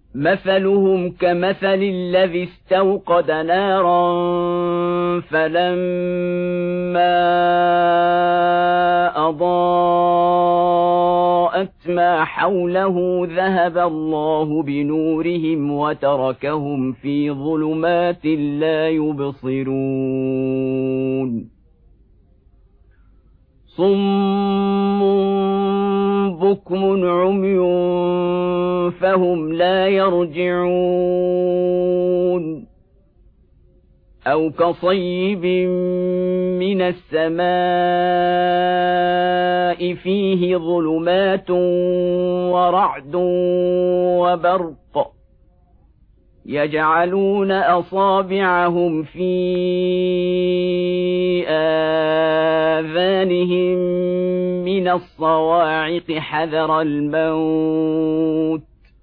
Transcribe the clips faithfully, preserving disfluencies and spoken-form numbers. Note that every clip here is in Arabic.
مثلهم كمثل الذي استوقد نارا فلما أضاءت ما حوله ذهب الله بنورهم وتركهم في ظلمات لا يبصرون صم بكم عمي فهم لا يرجعون أو كصيب من السماء فيه ظلمات ورعد وبرق يجعلون أصابعهم في آذانهم من الصواعق حذر الموت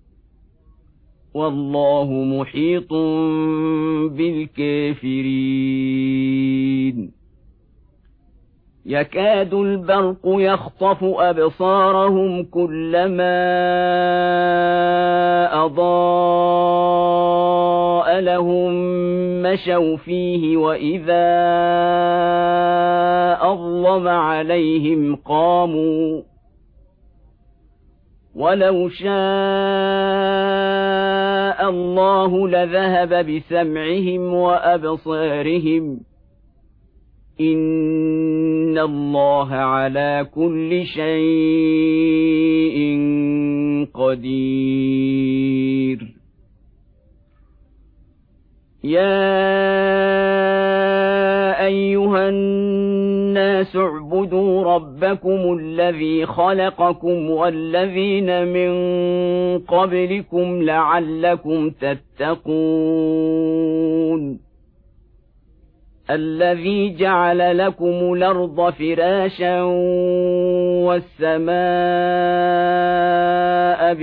والله محيط بالكافرين يكاد البرق يخطف أبصارهم كلما أضاء لهم مشوا فيه وإذا أظلم عليهم قاموا ولو شاء الله لذهب بسمعهم وأبصارهم إن الله على كل شيء قدير يا أيها الناس اعبدوا ربكم الذي خلقكم والذين من قبلكم لعلكم تتقون الذي جعل لكم الأرض فراشا والسماء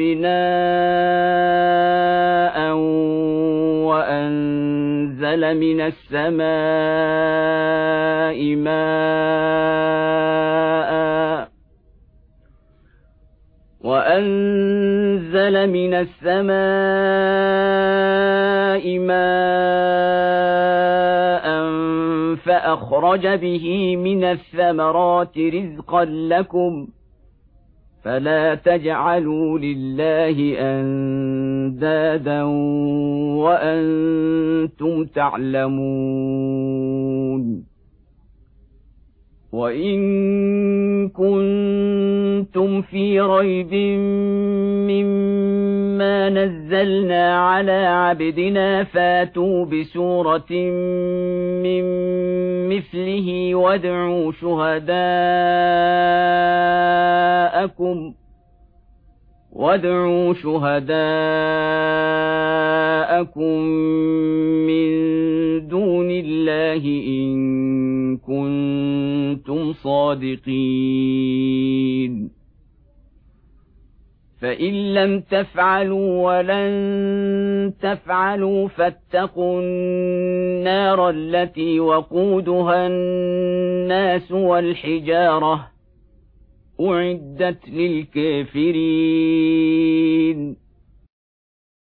بناء وأنزل من السماء ماء وأنزل من السماء ماء فأخرج به من الثمرات رزقا لكم فلا تجعلوا لله أندادا وأنتم تعلمون وإن كنتم في ريب مما نزلنا على عبدنا فاتوا بسورة من مثله وادعوا شهداءكم وادعوا شهداءكم من دون الله إن كنتم صادقين فإن لم تفعلوا ولن تفعلوا فاتقوا النار التي وقودها الناس والحجارة أعدت للكافرين